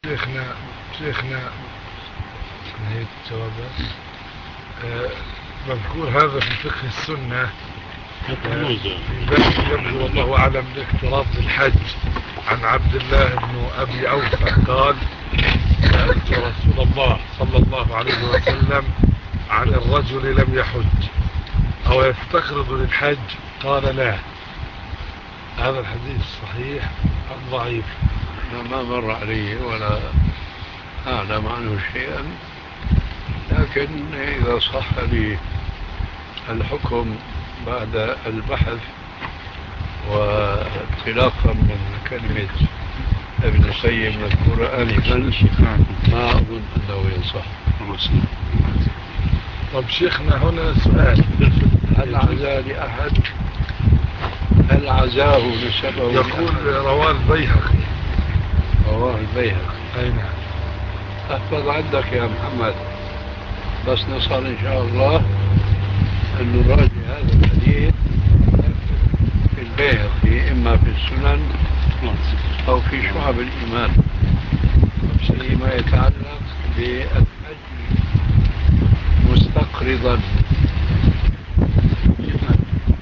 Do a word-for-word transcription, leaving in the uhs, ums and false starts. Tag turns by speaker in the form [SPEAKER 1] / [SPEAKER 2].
[SPEAKER 1] شيخنا شيخنا نهاية الجوابات. آه مذكور هذا في فقه السنة، آه في باب يبدو والله أعلم الاقتراض للحج، عن عبد الله بن أبي أوفى قال: سألت رسول الله صلى الله عليه وسلم عن الرجل لم يحج أو يستقرض للحج، قال: لا. هذا الحديث صحيح أم ضعيف؟
[SPEAKER 2] ما مر عليه ولا أعلم عنه شيئا، لكن إذا صح لي الحكم بعد البحث وانطلاقا من كلمة ابن القيم مذكورة آنفا، ما أظن أنه يصح.
[SPEAKER 1] طب شيخنا هنا سؤال:
[SPEAKER 2] هل عزاه لأحد؟ هل عزاه نسبه؟
[SPEAKER 1] يقول رواه البيهقي.
[SPEAKER 2] رواه البيهقي.
[SPEAKER 1] أي نعم.
[SPEAKER 2] احفظ عندك يا محمد، بس نسأل إن شاء الله أن نراجع هذا الحديث في البيهقي، إما في السنن أو في شعب الإيمان، فيما يتعلق بالحج مستقرضا